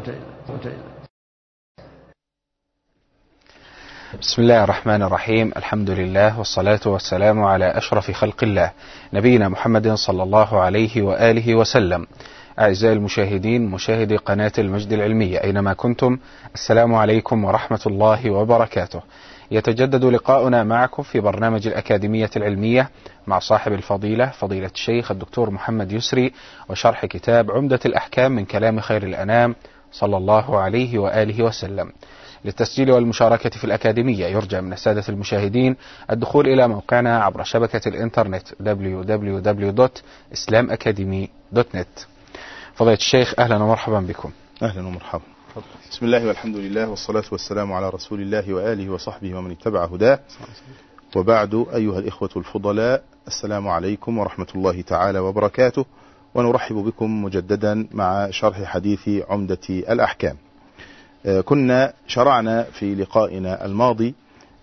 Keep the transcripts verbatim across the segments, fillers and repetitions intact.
بسم الله الرحمن الرحيم. الحمد لله والصلاة والسلام على أشرف خلق الله نبينا محمد صلى الله عليه وآله وسلم. أعزائي المشاهدين، مشاهدي قناة المجد العلمية أينما كنتم، السلام عليكم ورحمة الله وبركاته. يتجدد لقاؤنا معكم في برنامج الأكاديمية العلمية مع صاحب الفضيلة فضيلة الشيخ الدكتور محمد يسري، وشرح كتاب عمدة الأحكام من كلام خير الأنام صلى الله عليه وآله وسلم. للتسجيل والمشاركة في الأكاديمية يرجى من السادة المشاهدين الدخول إلى موقعنا عبر شبكة الإنترنت دبليو دبليو دبليو دوت إسلام أكاديمي دوت نت. فضيلة الشيخ أهلا ومرحبا بكم. أهلا ومرحبا. بسم الله والحمد لله والصلاة والسلام على رسول الله وآله وصحبه ومن اتبع هداه، وبعد. أيها الإخوة الفضلاء، السلام عليكم ورحمة الله تعالى وبركاته، ونرحب بكم مجددا مع شرح حديث عمدة الأحكام. كنا شرعنا في لقائنا الماضي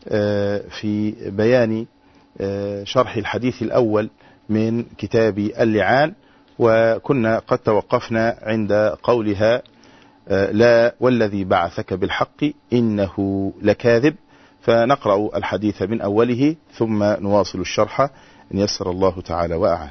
في بيان شرح الحديث الأول من كتاب اللعان، وكنا قد توقفنا عند قولها لا والذي بعثك بالحق إنه لكاذب، فنقرأ الحديث من أوله ثم نواصل الشرح إن يسر الله تعالى وأعان.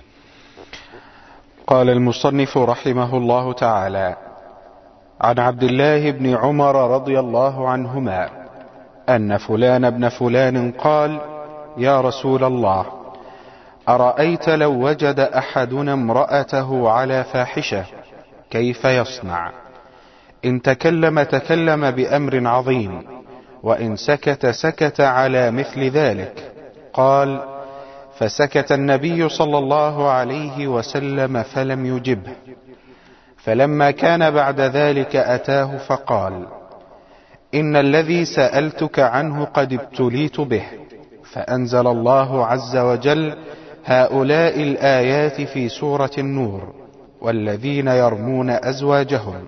قال المصنف رحمه الله تعالى: عن عبد الله بن عمر رضي الله عنهما أن فلان ابن فلان قال: يا رسول الله، أرأيت لو وجد أحدنا امرأته على فاحشة كيف يصنع؟ إن تكلم تكلم بأمر عظيم، وإن سكت سكت على مثل ذلك. قال: فسكت النبي صلى الله عليه وسلم فلم يجبه. فلما كان بعد ذلك أتاه فقال: إن الذي سألتك عنه قد ابتليت به. فأنزل الله عز وجل هؤلاء الآيات في سورة النور: والذين يرمون أزواجهم.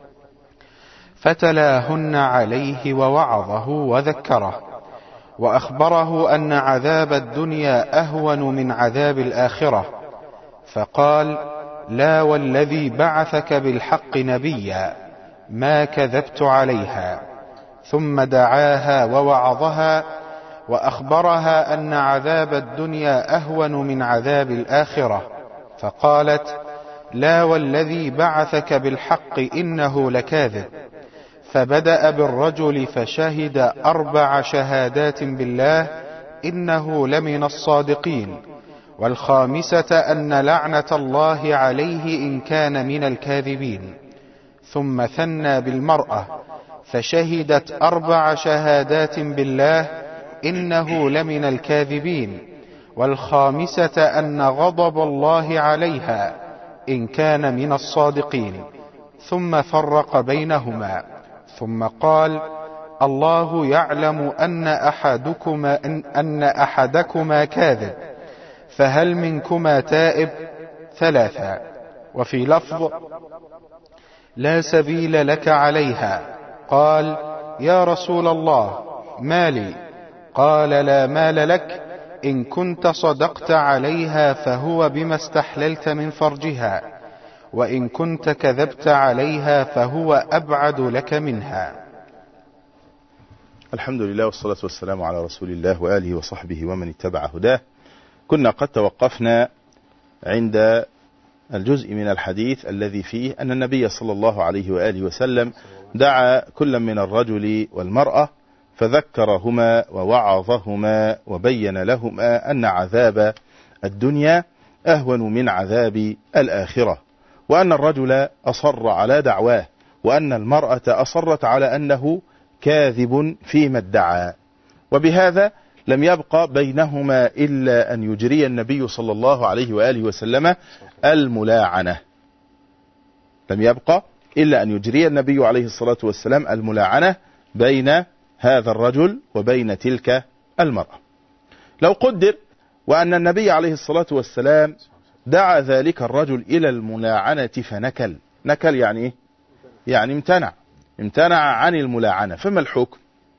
فتلاهن عليه ووعظه وذكره، وأخبره أن عذاب الدنيا أهون من عذاب الآخرة، فقال: لا والذي بعثك بالحق نبيا ما كذبت عليها. ثم دعاها ووعظها وأخبرها أن عذاب الدنيا أهون من عذاب الآخرة، فقالت: لا والذي بعثك بالحق إنه لكاذب. فبدأ بالرجل فشهد أربع شهادات بالله إنه لمن الصادقين، والخامسة أن لعنة الله عليه إن كان من الكاذبين. ثم ثنى بالمرأة فشهدت أربع شهادات بالله إنه لمن الكاذبين، والخامسة أن غضب الله عليها إن كان من الصادقين. ثم فرق بينهما، ثم قال: الله يعلم أن أحدكما, أن أحدكما كاذب، فهل منكما تائب؟ ثلاثا. وفي لفظ: لا سبيل لك عليها. قال: يا رسول الله، مالي؟ قال: لا مال لك، إن كنت صدقت عليها فهو بما استحللت من فرجها، وإن كنت كذبت عليها فهو أبعد لك منها. الحمد لله والصلاة والسلام على رسول الله وآله وصحبه ومن اتبع هداه. كنا قد توقفنا عند الجزء من الحديث الذي فيه أن النبي صلى الله عليه وآله وسلم دعا كل من الرجل والمرأة فذكرهما ووعظهما وبين لهما أن عذاب الدنيا أهون من عذاب الآخرة، وأن الرجل أصر على دعواه، وأن المرأة أصرت على أنه كاذب فيما ادعى. وبهذا لم يبقى بينهما إلا أن يجري النبي صلى الله عليه وآله وسلم الملاعنة. لم يبقى إلا أن يجري النبي عليه الصلاة والسلام الملاعنة بين هذا الرجل وبين تلك المرأة. لو قدر وأن النبي عليه الصلاة والسلام دعا ذلك الرجل إلى الملاعنة فنكل. نكل يعني إيه؟ يعني امتنع امتنع عن الملاعنة، فما الحكم؟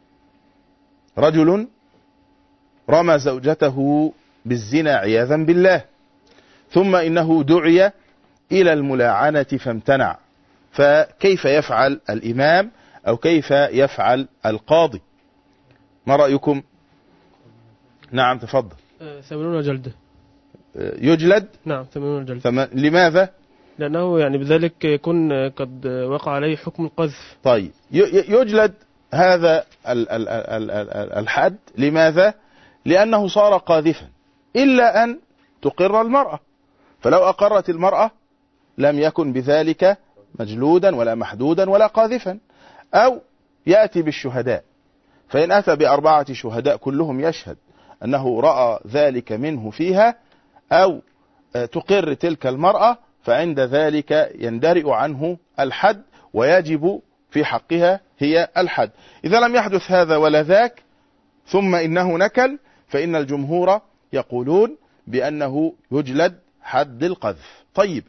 رجل رمى زوجته بالزنا عياذا بالله، ثم إنه دعي إلى الملاعنة فامتنع، فكيف يفعل الإمام أو كيف يفعل القاضي؟ ما رأيكم؟ نعم تفضل. ثمانون جلدة. يجلد؟ نعم ثمانون جلدة. ثم... لماذا؟ لأنه يعني بذلك يكون قد وقع عليه حكم القذف. طيب يجلد هذا الحد. لماذا؟ لأنه صار قاذفا، إلا أن تقر المرأة، فلو أقرت المرأة لم يكن بذلك مجلودا ولا محدودا ولا قاذفا. أو يأتي بالشهداء، فإن أتى بأربعة شهداء كلهم يشهد أنه رأى ذلك منه فيها، أو تقر تلك المرأة، فعند ذلك يندرئ عنه الحد ويجب في حقها هي الحد. إذا لم يحدث هذا ولا ذاك ثم إنه نكل، فإن الجمهور يقولون بأنه يجلد حد القذف. طيب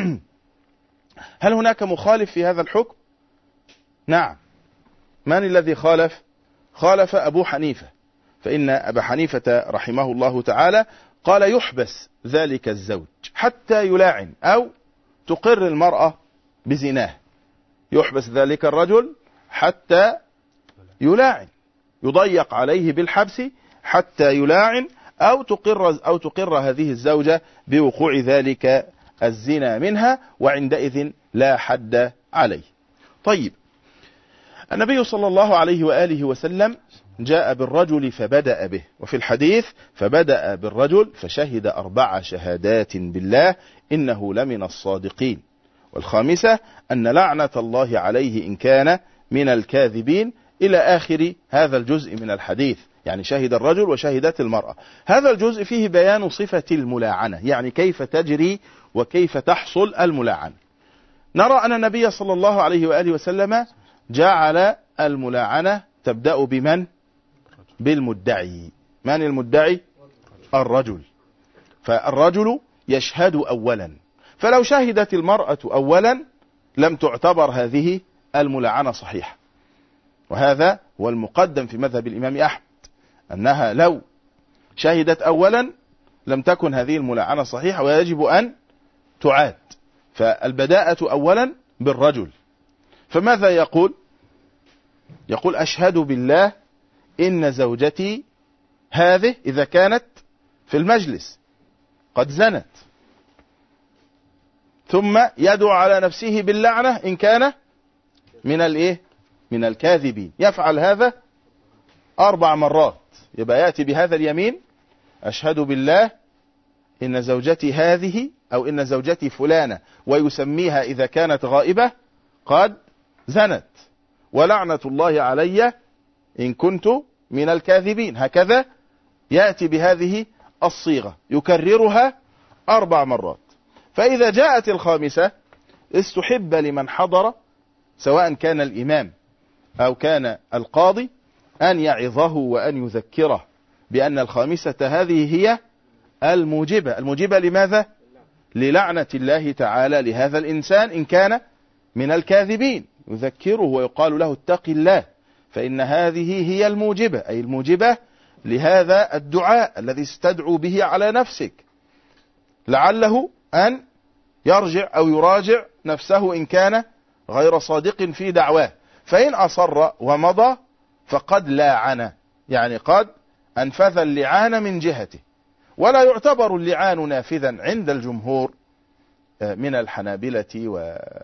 هل هناك مخالف في هذا الحكم؟ نعم. من الذي خالف؟ خالف أبو حنيفة، فإن أبا حنيفة رحمه الله تعالى قال يحبس ذلك الزوج حتى يلاعن أو تقر المرأة بزناه. يحبس ذلك الرجل حتى يلاعن، يضيق عليه بالحبس حتى يلاعن أو تقر أو تقر هذه الزوجة بوقوع ذلك الزنا منها، وعندئذ لا حد عليه. طيب النبي صلى الله عليه وآله وسلم جاء بالرجل فبدأ به، وفي الحديث فبدأ بالرجل فشهد أربع شهادات بالله إنه لمن الصادقين، والخامسة أن لعنة الله عليه إن كان من الكاذبين، إلى آخر هذا الجزء من الحديث. يعني شهد الرجل وشهدت المرأة. هذا الجزء فيه بيان صفة الملاعنة، يعني كيف تجري وكيف تحصل الملاعنة. نرى أن النبي صلى الله عليه وآله وسلم جعل الملاعنة تبدأ بمن؟ بالمدعي. من المدعي؟ الرجل. فالرجل يشهد أولا، فلو شهدت المرأة أولا لم تعتبر هذه الملاعنة صحيحة، وهذا هو المقدم في مذهب الإمام أحمد، أنها لو شهدت أولا لم تكن هذه الملاعنة صحيحة ويجب أن تعاد. فالبداءة أولا بالرجل. فماذا يقول؟ يقول أشهد بالله إن زوجتي هذه إذا كانت في المجلس قد زنت، ثم يدعو على نفسه باللعنة إن كان من الإيه؟ من الكاذبين. يفعل هذا أربع مرات، يبقى يأتي بهذا اليمين: أشهد بالله إن زوجتي هذه، أو إن زوجتي فلانة، ويسميها إذا كانت غائبة قد زنت، ولعنة الله علي إن كنت من الكاذبين. هكذا يأتي بهذه الصيغة يكررها أربع مرات. فإذا جاءت الخامسة استحب لمن حضر سواء كان الإمام أو كان القاضي أن يعظه وأن يذكره بأن الخامسة هذه هي الموجبة. الموجبة لماذا؟ للعنة الله تعالى لهذا الإنسان إن كان من الكاذبين. يذكره ويقال له اتق الله، فإن هذه هي الموجبة، أي الموجبة لهذا الدعاء الذي استدعوا به على نفسك، لعله أن يرجع أو يراجع نفسه إن كان غير صادق في دعواه. فإن أصر ومضى فقد لاعن، يعني قد أنفذ اللعان من جهته. ولا يعتبر اللعان نافذا عند الجمهور من الحنابلة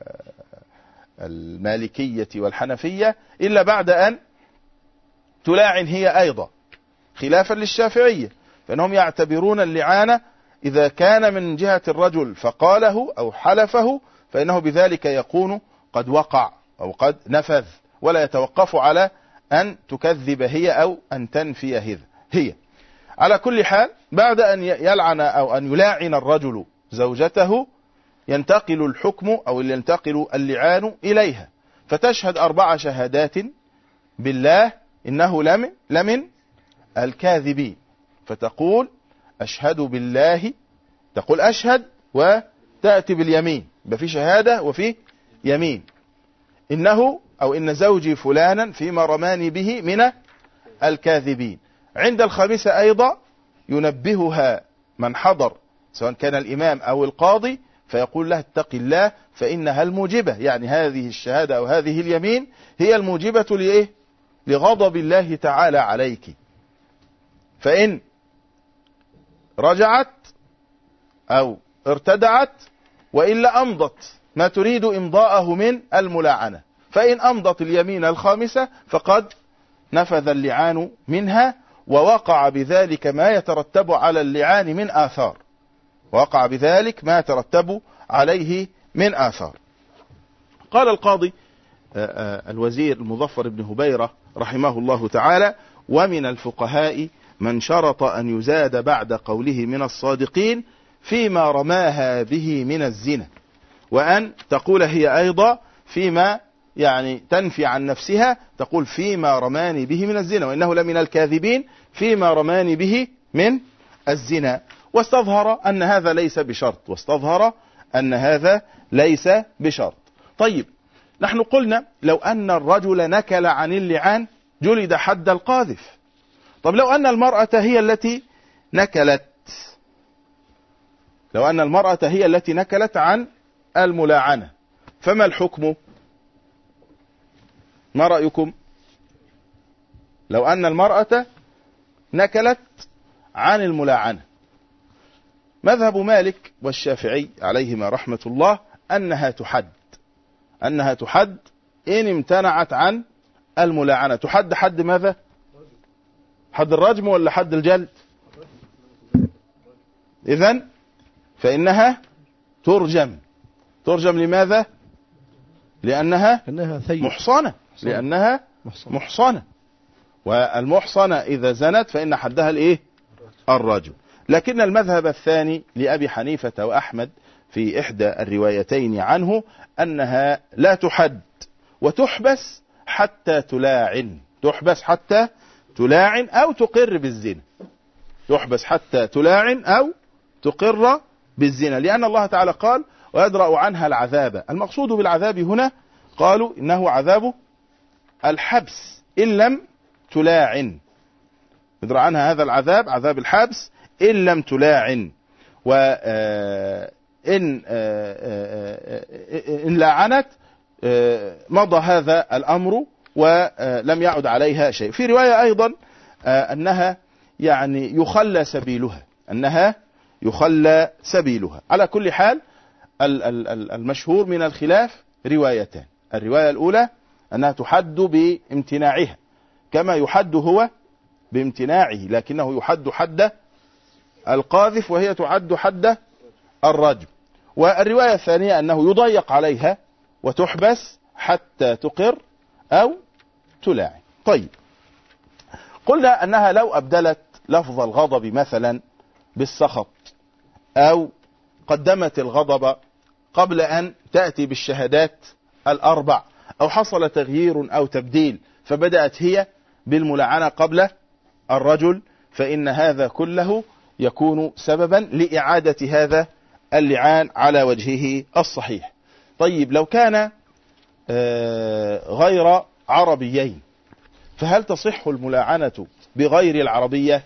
والمالكية والحنفية إلا بعد أن تلاعن هي أيضا، خلافا للشافعية، فإنهم يعتبرون اللعان إذا كان من جهة الرجل فقاله أو حلفه فإنه بذلك يكون قد وقع أو قد نفذ، ولا يتوقف على أن تكذب هي أو أن تنفي هي. على كل حال بعد أن يلعن أو أن يلاعن الرجل زوجته ينتقل الحكم أو ينتقل اللعان إليها، فتشهد أربع شهادات بالله إنه لمن, لمن الكاذبين، فتقول أشهد بالله، تقول أشهد وتأتي باليمين، في شهادة وفي يمين، إنه أو إن زوجي فلانا فيما رماني به من الكاذبين. عند الخامسة أيضا ينبهها من حضر سواء كان الإمام أو القاضي فيقول له اتق الله فإنها الموجبة، يعني هذه الشهادة أو هذه اليمين هي الموجبة لإيه؟ لغضب الله تعالى عليك. فإن رجعت أو ارتدعت وإلا أمضت ما تريد إمضاءه من الملاعنة، فإن أمضت اليمين الخامسة فقد نفذ اللعان منها، ووقع بذلك ما يترتب على اللعان من آثار، وقع بذلك ما يترتب عليه من آثار. قال القاضي الوزير المظفر بن هبيرة رحمه الله تعالى: ومن الفقهاء من شرط أن يزاد بعد قوله من الصادقين فيما رماها به من الزنا، وأن تقول هي أيضا فيما يعني تنفي عن نفسها، تقول فيما رماني به من الزنا، وإنه لمن الكاذبين فيما رماني به من الزنا. واستظهر أن هذا ليس بشرط، واستظهر أن هذا ليس بشرط. طيب، نحن قلنا لو أن الرجل نكل عن اللعان جلد حد القاذف. طب لو أن المرأة هي التي نكلت، لو أن المرأة هي التي نكلت عن الملاعنة فما الحكم؟ ما رأيكم؟ لو أن المرأة نكلت عن الملاعنة، مذهب مالك والشافعي عليهما رحمة الله أنها تحد، أنها تحد إن امتنعت عن الملاعنة. تحد حد ماذا؟ حد الرجم ولا حد الجلد؟ إذن فإنها ترجم. ترجم لماذا؟ لأنها محصنة، لأنها محصنة، والمحصنة إذا زنت فإن حدها الإيه؟ الرجم. لكن المذهب الثاني لأبي حنيفة وأحمد في إحدى الروايتين عنه أنها لا تحد، وتحبس حتى تلاعن، تحبس حتى تلاعن أو تقر بالزنا، تحبس حتى تلاعن أو تقر بالزنا، لأن الله تعالى قال ويدرأ عنها العذاب. المقصود بالعذاب هنا قالوا إنه عذاب الحبس إن لم تلاعن، يدرأ عنها هذا العذاب، عذاب الحبس إن لم تلاعن، وإن إن لاعنت مضى هذا الأمر ولم يعد عليها شيء. في رواية أيضا أنها يعني يخلى سبيلها، أنها يخلى سبيلها. على كل حال المشهور من الخلاف روايتان: الرواية الأولى أنها تحد بامتناعها كما يحد هو بامتناعه، لكنه يحد حد القاذف وهي تعد حد الرجم. والرواية الثانية أنه يضيق عليها وتحبس حتى تقر أو تلاعن. طيب، قلنا أنها لو أبدلت لفظ الغضب مثلا بالسخط، أو قدمت الغضب قبل أن تأتي بالشهادات الأربع، أو حصل تغيير أو تبديل فبدأت هي بالملاعنة قبل الرجل، فإن هذا كله يكون سببا لإعادة هذا اللعان على وجهه الصحيح. طيب، لو كان غير عربيين فهل تصح الملاعنة بغير العربية؟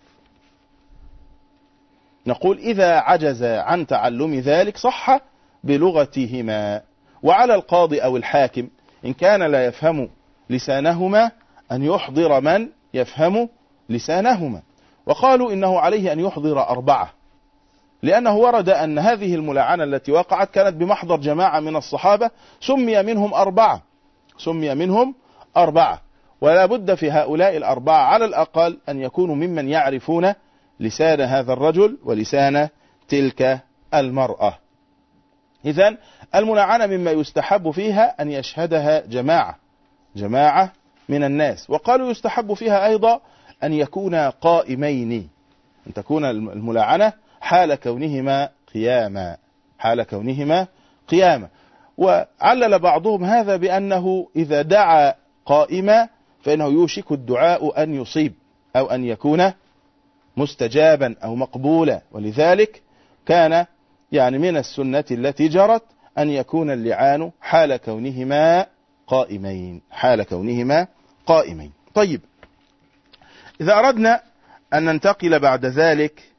نقول إذا عجز عن تعلم ذلك صح بلغتهما، وعلى القاضي أو الحاكم إن كان لا يفهم لسانهما أن يحضر من يفهم لسانهما. وقالوا إنه عليه أن يحضر أربعة، لأنه ورد أن هذه الملاعنة التي وقعت كانت بمحضر جماعة من الصحابة سمي منهم أربعة، سمي منهم أربعة، ولا بد في هؤلاء الأربعة على الأقل أن يكونوا ممن يعرفون لسان هذا الرجل ولسان تلك المرأة. إذن الملاعنة مما يستحب فيها أن يشهدها جماعة جماعة من الناس. وقالوا يستحب فيها أيضا أن يكونا قائمين، أن تكون الملاعنة حال كونهما قياما، حال كونهما قياما. وعلل بعضهم هذا بأنه إذا دعا قائما فإنه يوشك الدعاء أن يصيب أو أن يكون مستجابا أو مقبولا، ولذلك كان يعني من السنة التي جرت أن يكون اللعان حال كونهما قائمين، حال كونهما قائمين. طيب، إذا أردنا أن ننتقل بعد ذلك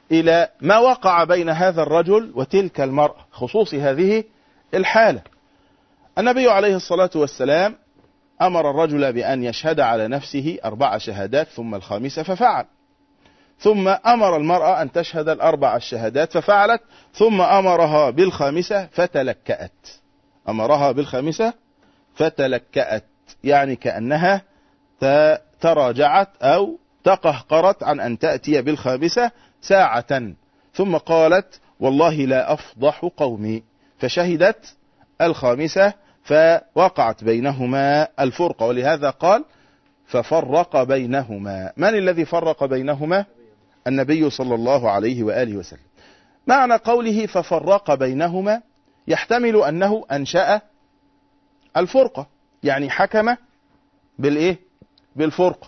إلى ما وقع بين هذا الرجل وتلك المرأة، خصوص هذه الحالة. النبي عليه الصلاة والسلام أمر الرجل بأن يشهد على نفسه أربع شهادات ثم الخامسة ففعل، ثم أمر المرأة أن تشهد الأربع الشهادات ففعلت، ثم أمرها بالخامسة فتلكأت. أمرها بالخامسة فتلكأت، يعني كأنها تراجعت أو تقهقرت عن أن تأتي بالخامسة ساعة، ثم قالت والله لا أفضح قومي، فشهدت الخامسة فوقعت بينهما الفرقة. ولهذا قال ففرق بينهما. من الذي فرق بينهما؟ النبي صلى الله عليه وآله وسلم. معنى قوله ففرق بينهما يحتمل أنه أنشأ الفرقة، يعني حكم بالإيه؟ بالفرقة،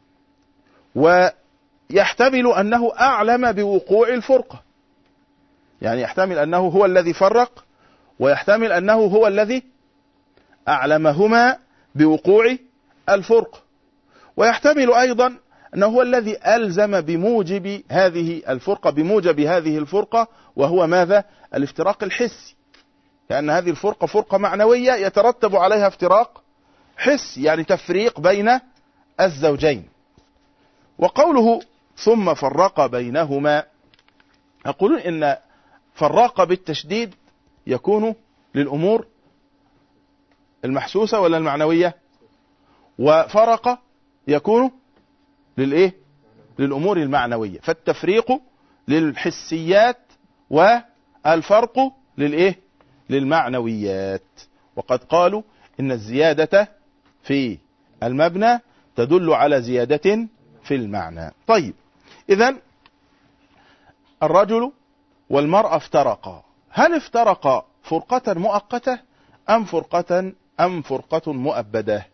ويحتمل أنه أعلم بوقوع الفرقة، يعني يحتمل أنه هو الذي فرق، ويحتمل أنه هو الذي أعلمهما بوقوع الفرقة، ويحتمل أيضا أنه هو الذي ألزم بموجب هذه الفرقة بموجب هذه الفرقة، وهو ماذا؟ الافتراق الحسي، لأن هذه الفرقة فرقة معنوية يترتب عليها افتراق حسي، يعني تفريق بين الزوجين. وقوله ثم فرق بينهما، يقولون إن فرق بالتشديد يكون للأمور المحسوسة ولا المعنوية، وفرق يكون للإيه؟ للأمور المعنوية. فالتفريق للحسيات والفرق للإيه؟ للمعنويات. وقد قالوا إن الزيادة في المبنى تدل على زيادة في المعنى. طيب، إذن الرجل والمرأة افترقا، هل افترقا فرقة مؤقتة أم فرقة أم فرقة مؤبدة؟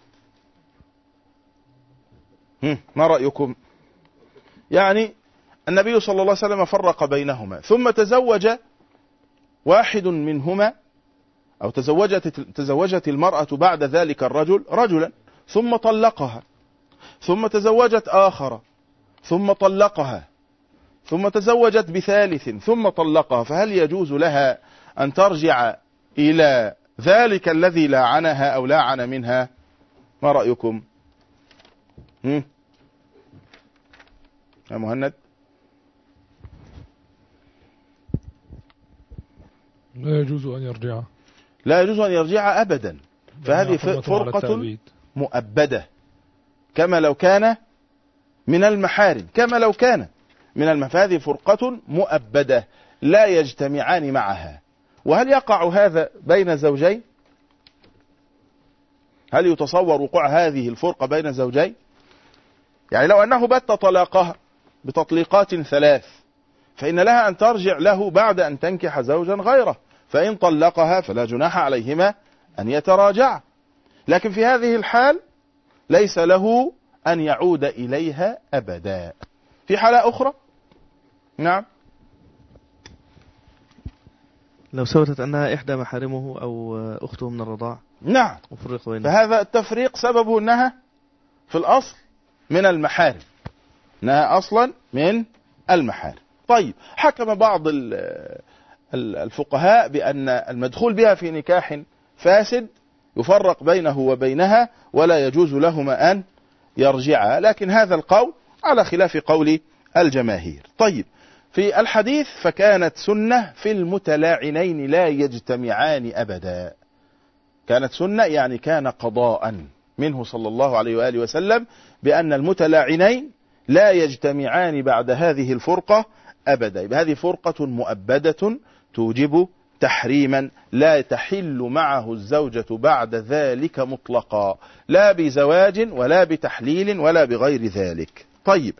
ما رأيكم؟ يعني النبي صلى الله عليه وسلم فرق بينهما، ثم تزوج واحد منهما، أو تزوجت تزوجت المرأة بعد ذلك الرجل رجلا، ثم طلقها، ثم تزوجت آخر، ثم طلقها، ثم تزوجت بثالث، ثم طلقها، فهل يجوز لها أن ترجع إلى ذلك الذي لاعنها أو لاعن منها؟ ما رأيكم؟ هم؟ يا مهند؟ لا يجوز أن يرجع، لا يجوز أن يرجع أبدا، فهذه فرقة مؤبدة، كما لو كان من المحارم، كما لو كان من المحارم، فهذه فرقة مؤبدة لا يجتمعان معها. وهل يقع هذا بين زوجين؟ هل يتصور وقوع هذه الفرقة بين زوجين؟ يعني لو أنه بت طلاقها بتطليقات ثلاث، فإن لها أن ترجع له بعد أن تنكح زوجا غيره، فإن طلقها فلا جناح عليهما أن يتراجع. لكن في هذه الحال ليس له أن يعود إليها أبدا. في حالة أخرى، نعم، لو ثبتت أنها إحدى محارمه أو أخته من الرضاع، نعم، وفرق بينهم، فهذا التفريق سببه أنها في الأصل من المحارم، أنها أصلا من المحارم. طيب، حكم بعض الفقهاء بأن المدخول بها في نكاح فاسد يفرق بينه وبينها ولا يجوز لهما أن يرجعا، لكن هذا القول على خلاف قول الجماهير. طيب، في الحديث فكانت سنة في المتلاعنين لا يجتمعان أبدا، كانت سنة يعني كان قضاء منه صلى الله عليه وآله وسلم بأن المتلاعنين لا يجتمعان بعد هذه الفرقة أبدا. هذه فرقة مؤبدة توجب تحريما لا تحل معه الزوجة بعد ذلك مطلقا، لا بزواج ولا بتحليل ولا بغير ذلك. طيب،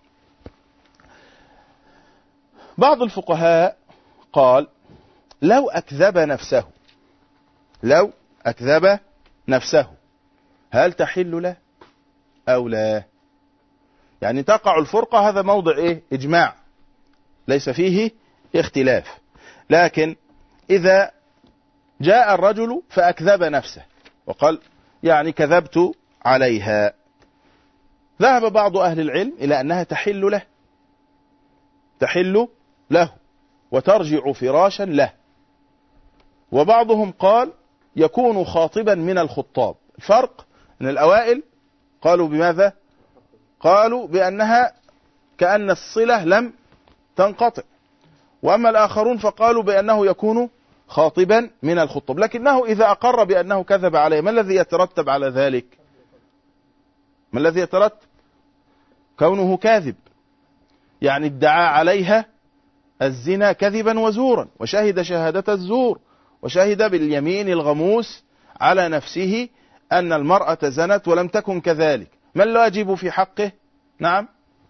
بعض الفقهاء قال لو أكذب نفسه، لو أكذب نفسه هل تحل له أو لا؟ يعني تقع الفرقة، هذا موضع إيه؟ إجماع ليس فيه اختلاف. لكن إذا جاء الرجل فأكذب نفسه وقال يعني كذبت عليها، ذهب بعض أهل العلم إلى أنها تحل له، تحل له وترجع فراشا له. وبعضهم قال يكون خاطبا من الخطاب. الفرق ان الأوائل قالوا بماذا؟ قالوا بأنها كأن الصلة لم تنقطع، وأما الآخرون فقالوا بأنه يكون خاطبا من الخطاب. لكنه إذا أقر بأنه كذب عليه، ما الذي يترتب على ذلك؟ ما الذي يترتب؟ كونه كاذب، يعني ادعى عليها الزنا كذبا وزورا، وشهد شهادة الزور، وشهد باليمين الغموس على نفسه أن المرأة زنت ولم تكن كذلك. ما الواجب في حقه؟ نعم،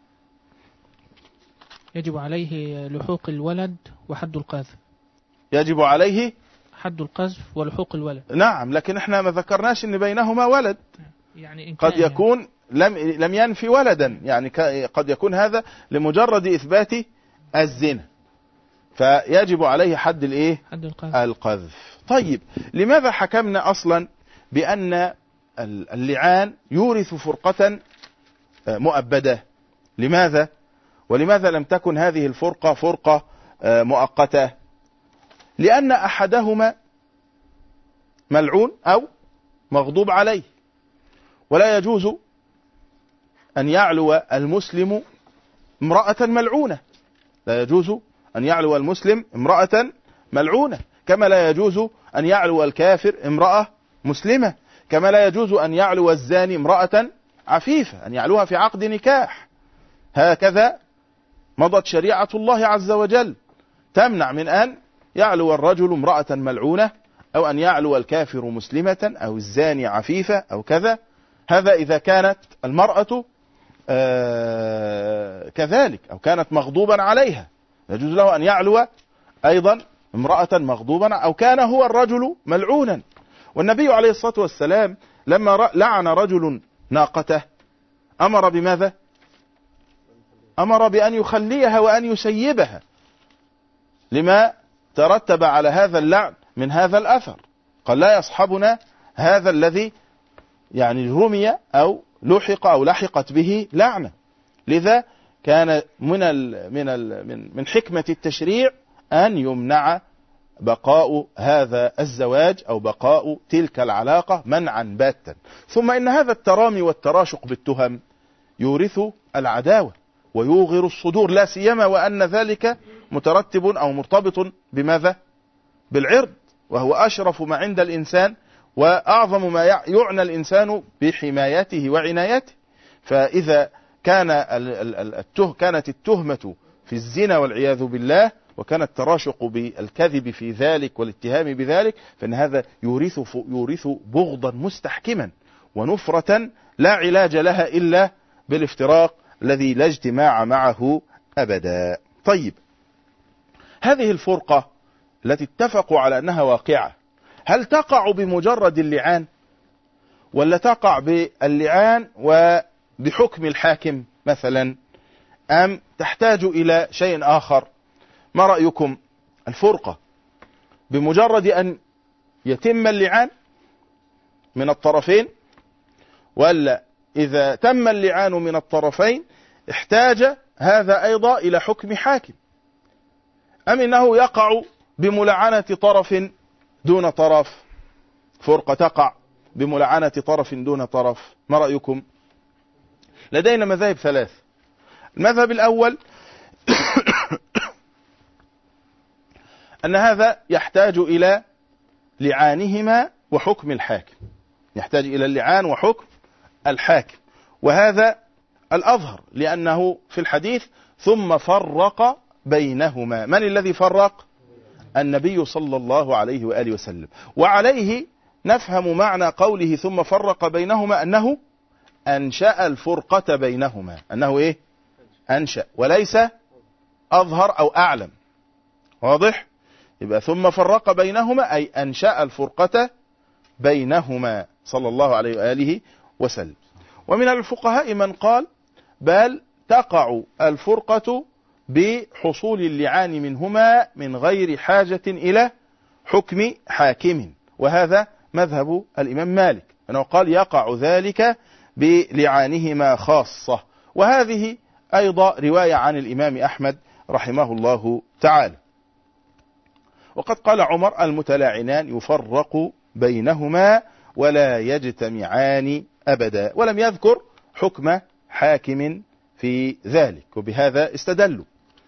يجب عليه لحوق الولد وحد القذف. يجب عليه حد القذف ولحوق الولد. نعم، لكن احنا ما ذكرناش ان بينهما ولد، يعني إن قد يكون لم لم ينفي ولدا، يعني قد يكون هذا لمجرد إثبات الزنا، فيجب عليه حد الايه؟ حد القذف. القذف. طيب، لماذا حكمنا أصلا بأن اللعان يورث فرقة مؤبدة؟ لماذا؟ ولماذا لم تكن هذه الفرقة فرقة مؤقتة؟ لأن أحدهما ملعون أو مغضوب عليه، ولا يجوز أن يعلو المسلم امرأة ملعونة، لا يجوز أن يعلو المسلم امرأة ملعونة، كما لا يجوز أن يعلو الكافر امرأة مسلمة، كما لا يجوز أن يعلو الزاني امرأة عفيفة، أن يعلوها في عقد نكاح. هكذا مضت شريعة الله عز وجل، تمنع من أن يعلو الرجل امرأة ملعونة، أو أن يعلو الكافر مسلمة، أو الزاني عفيفة، أو كذا. هذا إذا كانت المرأة آه كذلك، أو كانت مغضوبا عليها، يجوز له أن يعلو أيضا امرأة مغضوبا، أو كان هو الرجل ملعونا. والنبي عليه الصلاة والسلام لما لعن رجل ناقته أمر بماذا؟ أمر بأن يخليها وأن يسيبها، لما ترتب على هذا اللعن من هذا الأثر. قال لا يصحبنا هذا الذي يعني رمي أو لحق أو لحقت به لعنة. لذا كان من ال من ال من من حكمة التشريع أن يمنع بقاء هذا الزواج أو بقاء تلك العلاقة منعا باتا. ثم إن هذا الترامي والتراشق بالتهم يورث العداوة ويوغر الصدور، لا سيما وأن ذلك مترتب أو مرتبط بماذا؟ بالعرض، وهو أشرف ما عند الإنسان وأعظم ما يعنى الإنسان بحمايته وعنايته. فإذا كان الته كانت التهمة في الزنا والعياذ بالله، وكان التراشق بالكذب في ذلك والاتهام بذلك، فإن هذا يورث يورث بغضا مستحكما ونفرة لا علاج لها إلا بالافتراق الذي لا اجتماع معه أبدا. طيب، هذه الفرقة التي اتفقوا على أنها واقعة، هل تقع بمجرد اللعان، ولا تقع باللعان وبحكم الحاكم مثلا، أم تحتاج إلى شيء آخر؟ ما رأيكم؟ الفرقة بمجرد أن يتم اللعان من الطرفين، ولا إذا تم اللعان من الطرفين احتاج هذا أيضا إلى حكم حاكم، أم إنه يقع بملعنة طرف دون طرف؟ فرقة تقع بملعنة طرف دون طرف. ما رأيكم؟ لدينا مذاهب ثلاث. المذهب الأول أن هذا يحتاج إلى لعانهما وحكم الحاكم، يحتاج إلى اللعان وحكم الحاكم، وهذا الأظهر، لأنه في الحديث ثم فرق بينهما. من الذي فرق؟ النبي صلى الله عليه وآله وسلم. وعليه نفهم معنى قوله ثم فرق بينهما أنه أنشأ الفرقة بينهما، أنه إيه؟ أنشأ، وليس أظهر أو أعلم. واضح؟ يبقى ثم فرق بينهما أي أنشأ الفرقة بينهما صلى الله عليه وآله وسلم. ومن الفقهاء من قال بل تقع الفرقة بحصول اللعان منهما من غير حاجة إلى حكم حاكم، وهذا مذهب الإمام مالك، أنه قال يقع ذلك بلعانهما خاصة. وهذه أيضا رواية عن الإمام أحمد رحمه الله تعالى. وقد قال عمر: المتلاعنان يفرق بينهما ولا يجتمعان أبدا، ولم يذكر حكم حاكم في ذلك، وبهذا استدلوا.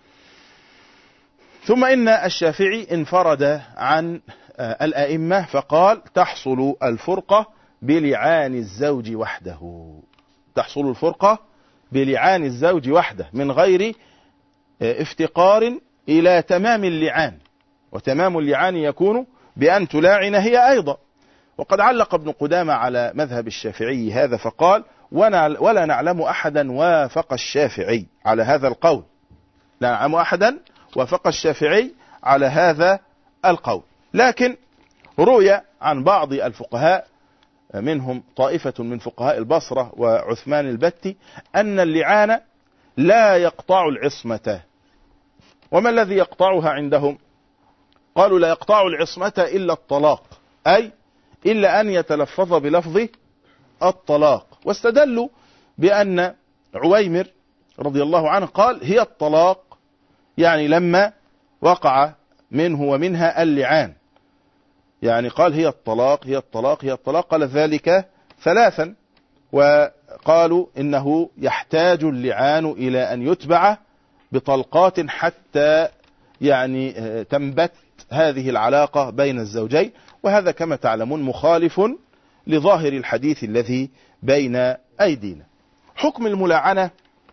ثم إن الشافعي انفرد عن الأئمة فقال: تحصل الفرقة بلعان الزوج وحده، تحصل الفرقة بلعان الزوج وحده من غير افتقار إلى تمام اللعان، وتمام اللعان يكون بأن تلاعن هي أيضا. وقد علق ابن قدامة على مذهب الشافعي هذا فقال: ولا نعلم أحدا وافق الشافعي على هذا القول، لا نعلم أحدا وافق الشافعي على هذا القول. لكن روي عن بعض الفقهاء منهم طائفة من فقهاء البصرة وعثمان البتي أن اللعان لا يقطع العصمة. وما الذي يقطعها عندهم؟ قالوا: لا يقطع العصمة إلا الطلاق، أي إلا أن يتلفظ بلفظ الطلاق. واستدلوا بأن عويمر رضي الله عنه قال: هي الطلاق، يعني لما وقع منه ومنها اللعان، يعني قال هي الطلاق هي الطلاق هي الطلاق، قال ذلك ثلاثا. وقالوا إنه يحتاج اللعان إلى أن يتبع بطلقات حتى يعني تنبت هذه العلاقة بين الزوجين، وهذا كما تعلمون مخالف لظاهر الحديث الذي بين أيدينا. حكم الملاعنة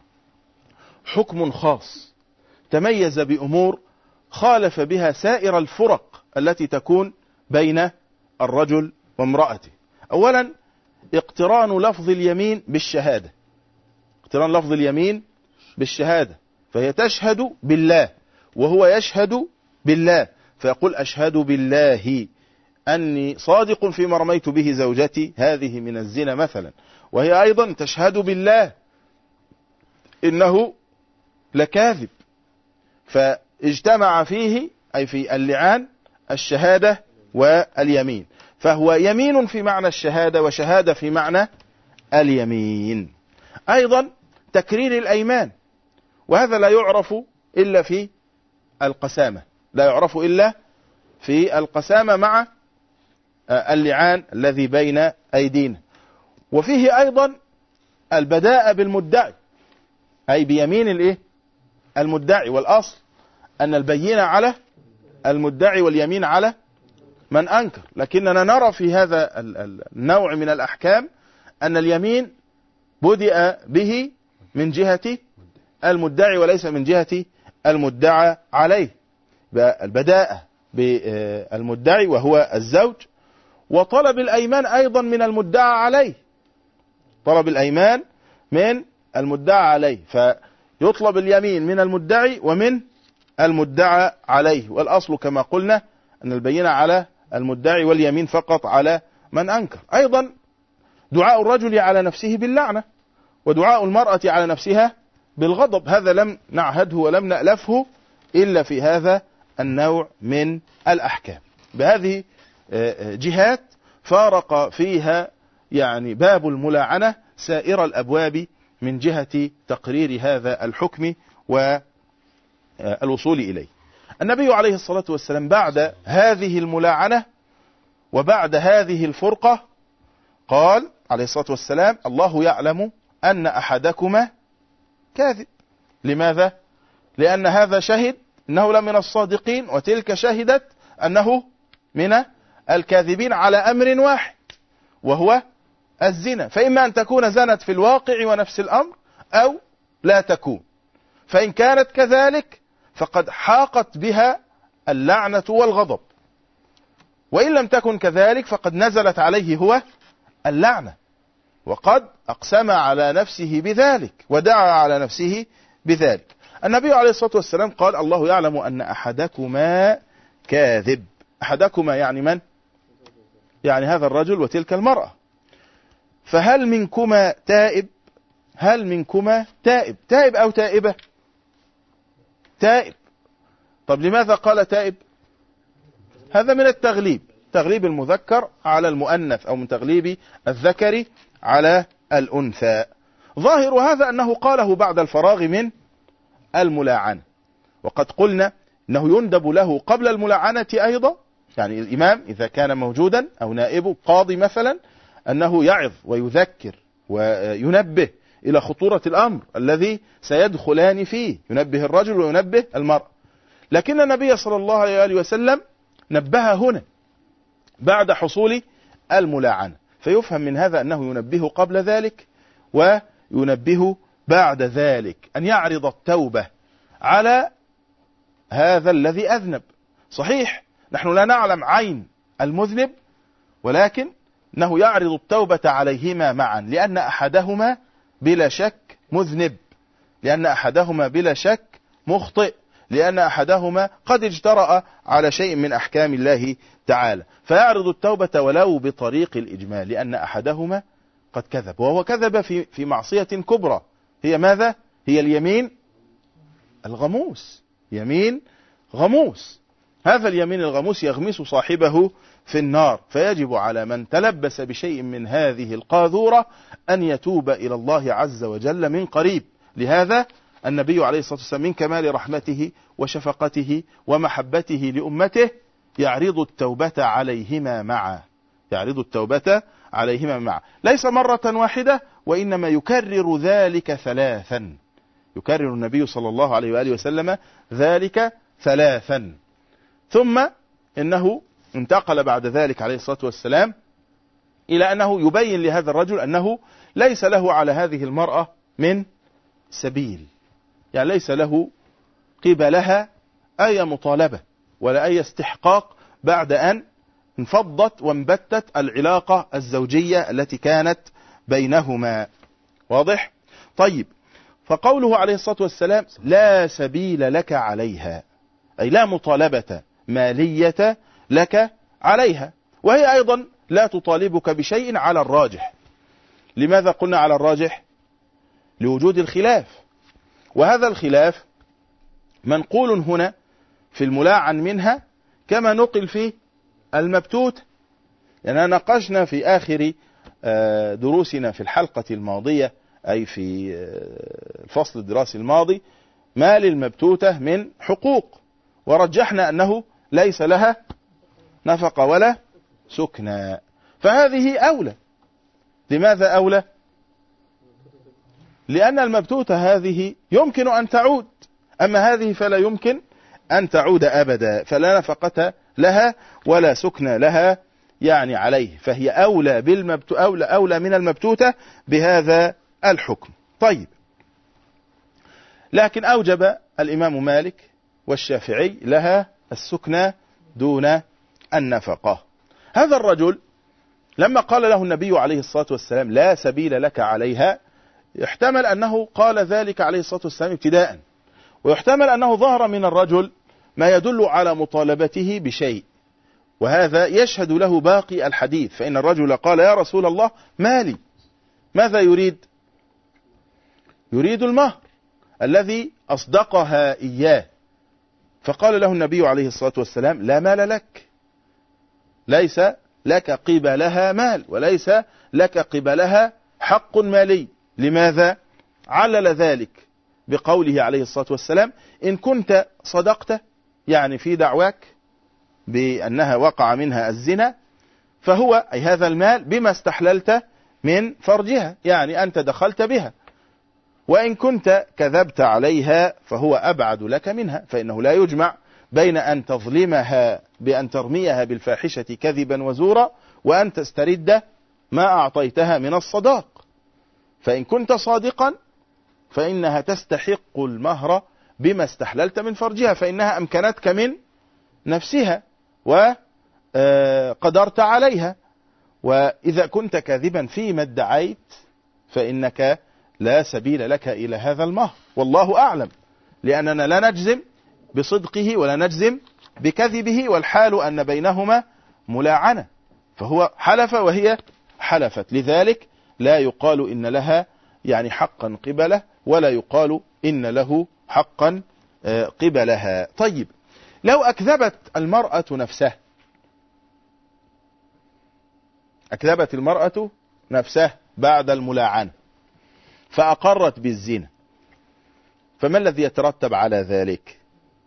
حكم خاص تميز بأمور خالف بها سائر الفرق التي تكون بين الرجل وامرأته. أولا، اقتران لفظ اليمين بالشهادة، اقتران لفظ اليمين بالشهادة، فهي تشهد بالله وهو يشهد بالله، فيقول: أشهد بالله أني صادق فيما رميت به زوجتي، هذه من الزنا مثلا، وهي أيضا تشهد بالله إنه لكاذب، فاجتمع فيه أي في اللعان الشهادة واليمين، فهو يمين في معنى الشهادة وشهادة في معنى اليمين. أيضا تكرير الأيمان، وهذا لا يعرف إلا في القسامة، لا يعرف إلا في القسامة مع اللعان الذي بين أيدينا. وفيه أيضا البداء بالمدعي، أي بيمين الإيه؟ المدعي، والأصل أن البينة على المدعي واليمين على من أنكر، لكننا نرى في هذا النوع من الأحكام أن اليمين بدأ به من جهة المدعي وليس من جهة المدعى عليه، البداءة بالمدعي وهو الزوج، وطلب الأيمان أيضا من المدعى عليه، طلب الأيمان من المدعى عليه، فيطلب اليمين من المدعي ومن المدعى عليه، والأصل كما قلنا أن البينة على المدعي واليمين فقط على من أنكر. أيضا دعاء الرجل على نفسه باللعنة، ودعاء المرأة على نفسها بالغضب، هذا لم نعهده ولم نألفه إلا في هذا النوع من الأحكام. بهذه جهات فارق فيها يعني باب الملاعنة سائر الأبواب من جهة تقرير هذا الحكم والوصول إليه. النبي عليه الصلاة والسلام بعد هذه الملاعنة وبعد هذه الفرقة قال عليه الصلاة والسلام: الله يعلم أن أحدكما كاذب. لماذا؟ لأن هذا شهد أنه لمن الصادقين، وتلك شهدت أنه من الكاذبين على أمر واحد وهو الزنا، فإما أن تكون زنت في الواقع ونفس الأمر أو لا تكون، فإن كانت كذلك فقد حاقت بها اللعنة والغضب، وإن لم تكن كذلك فقد نزلت عليه هو اللعنة، وقد أقسم على نفسه بذلك ودعا على نفسه بذلك. النبي عليه الصلاة والسلام قال: الله يعلم أن أحدكما كاذب. أحدكما يعني من؟ يعني هذا الرجل وتلك المرأة. فهل منكما تائب؟ هل منكما تائب؟ تائب أو تائبة؟ تائب. طب لماذا قال تائب؟ هذا من التغليب، تغليب المذكر على المؤنث، أو من تغليب الذكر على الأنثى. ظاهر هذا أنه قاله بعد الفراغ من الملاعنة، وقد قلنا إنه يندب له قبل الملعنة أيضا، يعني الإمام إذا كان موجودا أو نائبه قاضي مثلا، أنه يعظ ويذكر وينبه إلى خطورة الأمر الذي سيدخلان فيه، ينبه الرجل وينبه المرأة. لكن النبي صلى الله عليه وسلم نبه هنا بعد حصول الملاعنة، فيفهم من هذا أنه ينبه قبل ذلك وينبه بعد ذلك، أن يعرض التوبة على هذا الذي أذنب. صحيح نحن لا نعلم عين المذنب، ولكن أنه يعرض التوبة عليهما معا، لأن أحدهما بلا شك مذنب، لأن أحدهما بلا شك مخطئ، لأن أحدهما قد اجترأ على شيء من أحكام الله تعالى، فيعرض التوبة ولو بطريق الإجمال، لأن أحدهما قد كذب، وهو كذب في في معصية كبرى، هي ماذا؟ هي اليمين الغموس، يمين غموس. هذا اليمين الغموس يغمس صاحبه في النار، فيجب على من تلبس بشيء من هذه القاذورة أن يتوب إلى الله عز وجل من قريب. لهذا النبي عليه الصلاة والسلام من كمال رحمته وشفقته ومحبته لأمته يعرض التوبة عليهما معا، يعرض التوبة عليهما معا، ليس مرة واحدة، وإنما يكرر ذلك ثلاثا، يكرر النبي صلى الله عليه وآله وسلم ذلك ثلاثا. ثم إنه انتقل بعد ذلك عليه الصلاة والسلام إلى أنه يبين لهذا الرجل أنه ليس له على هذه المرأة من سبيل، يعني ليس له قبلها أي مطالبة ولا أي استحقاق بعد أن انفضت وانبتت العلاقة الزوجية التي كانت بينهما. واضح؟ طيب، فقوله عليه الصلاة والسلام لا سبيل لك عليها، أي لا مطالبة مالية لك عليها، وهي أيضا لا تطالبك بشيء على الراجح. لماذا قلنا على الراجح؟ لوجود الخلاف، وهذا الخلاف منقول هنا في الملاعن منها كما نقل في المبتوت. يعني ناقشنا في آخر دروسنا في الحلقة الماضية، أي في الفصل الدراسي الماضي، ما للمبتوتة من حقوق، ورجحنا أنه ليس لها نفقة ولا سكنى، فهذه أولى. لماذا أولى؟ لأن المبتوتة هذه يمكن أن تعود، أما هذه فلا يمكن أن تعود أبدا، فلا نفقة لها ولا سكنى لها يعني عليه، فهي أولى, بالمبتو أولى, أولى من المبتوتة بهذا الحكم. طيب، لكن أوجب الإمام مالك والشافعي لها السكنى دون النفقة. هذا الرجل لما قال له النبي عليه الصلاة والسلام لا سبيل لك عليها، يحتمل أنه قال ذلك عليه الصلاة والسلام ابتداء، ويحتمل أنه ظهر من الرجل ما يدل على مطالبته بشيء، وهذا يشهد له باقي الحديث. فإن الرجل قال يا رسول الله مالي، ماذا يريد؟ يريد المهر الذي أصدقها إياه، فقال له النبي عليه الصلاة والسلام لا مال لك، ليس لك قبلها مال، وليس لك قبلها حق مالي. لماذا؟ علل ذلك بقوله عليه الصلاة والسلام إن كنت صدقت، يعني في دعواك بأنها وقع منها الزنا، فهو أي هذا المال بما استحللت من فرجها، يعني أنت دخلت بها، وإن كنت كذبت عليها فهو أبعد لك منها، فإنه لا يجمع بين أن تظلمها بأن ترميها بالفاحشة كذبا وزورا وأن تسترد ما أعطيتها من الصداق. فإن كنت صادقا فإنها تستحق المهر بما استحللت من فرجها، فإنها أمكنتك من نفسها وقدرت عليها. وإذا كنت كاذبا فيما ادعيت فإنك لا سبيل لك إلى هذا المهر، والله أعلم، لأننا لا نجزم بصدقه ولا نجزم بكذبه، والحال أن بينهما ملاعنة، فهو حلف وهي حلفت، لذلك لا يقال إن لها يعني حقا قبله، ولا يقال إن له حقا قبلها. طيب، لو أكذبت المرأة نفسها، أكذبت المرأة نفسها بعد الملاعنة فأقرت بالزنا، فما الذي يترتب على ذلك؟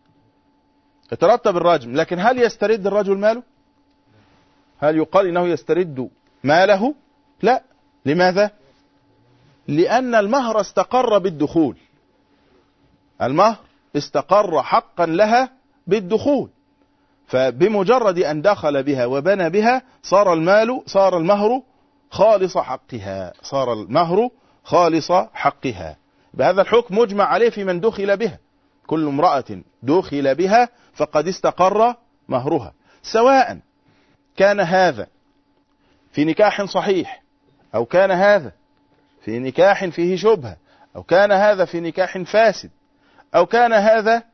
يترتب الرجم، لكن هل يسترد الرجل ماله؟ هل يقال إنه يسترد ماله؟ لا. لماذا؟ لأن المهر استقر بالدخول، المهر استقر حقا لها بالدخول، فبمجرد أن دخل بها وبنى بها صار المال صار المهر خالص حقها، صار المهر خالص حقها. بهذا الحكم مجمع عليه في من دخل بها، كل امرأة دخل بها فقد استقر مهرها، سواء كان هذا في نكاح صحيح أو كان هذا في نكاح فيه شبهة أو كان هذا في نكاح فاسد أو كان هذا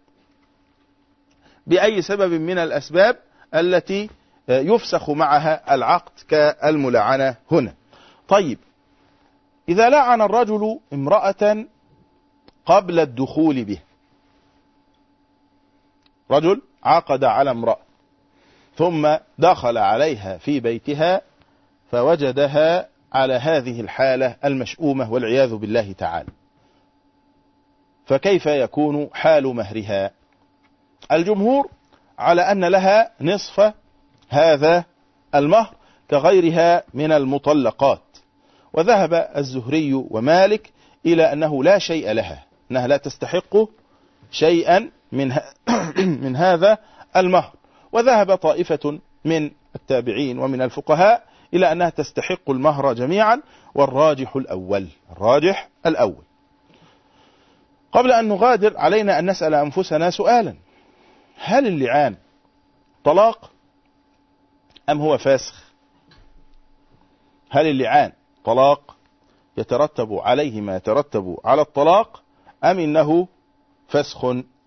بأي سبب من الأسباب التي يفسخ معها العقد كالملعنة هنا. طيب، إذا لعن الرجل امرأة قبل الدخول به، رجل عقد على امرأة ثم دخل عليها في بيتها فوجدها على هذه الحالة المشؤومة والعياذ بالله تعالى، فكيف يكون حال مهرها؟ الجمهور على أن لها نصف هذا المهر كغيرها من المطلقات، وذهب الزهري ومالك إلى أنه لا شيء لها، أنها لا تستحق شيئا من, من هذا المهر. وذهب طائفة من التابعين ومن الفقهاء إلى أنها تستحق المهر جميعا، والراجح الأول الراجح الأول. قبل أن نغادر علينا أن نسأل أنفسنا سؤالا: هل اللعان طلاق أم هو فاسخ؟ هل اللعان طلاق يترتب عليه ما يترتب على الطلاق أم إنه فسخ؟